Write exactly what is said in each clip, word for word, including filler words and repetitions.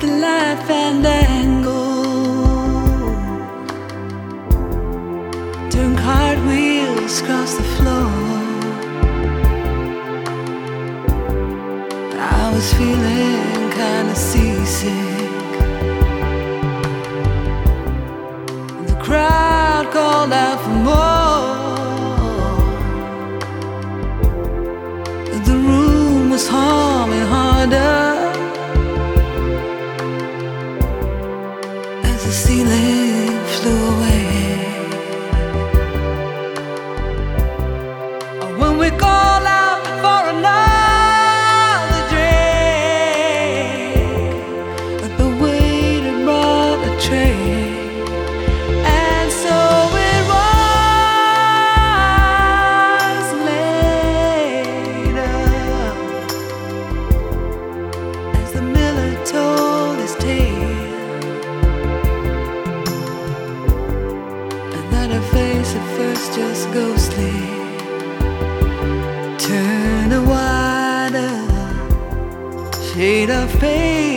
the light fandango, doing cartwheels across the floor. I was feeling kinda seasick. The crowd called out for more. The room was humming harder as the ceiling flew away. When we call out for another drink, the waiter brought a tray. And so it was later, as the miller told his tale, and that her face at first just ghostly turned a wider shade of pale.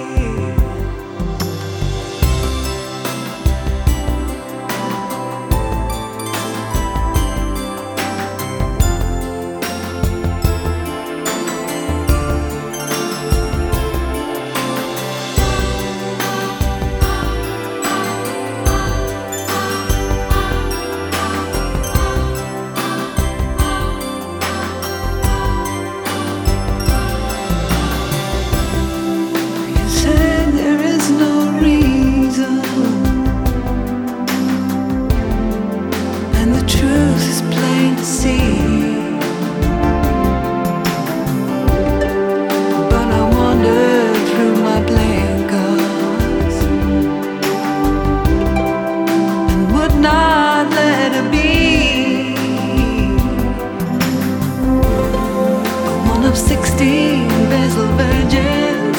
Sixteen bezel virgins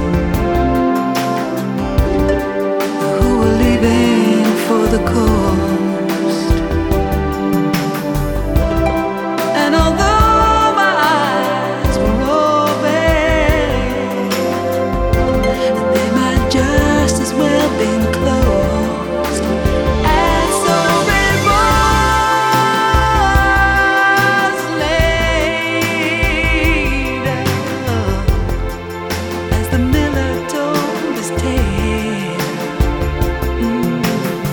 who were leaving for the coast. And although my eyes were open, they might just as well been closed. And so it was late, as the miller told his tale, mm,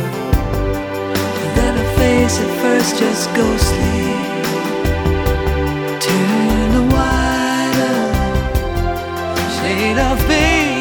that her face at first just ghostly turned a wider shade of pale.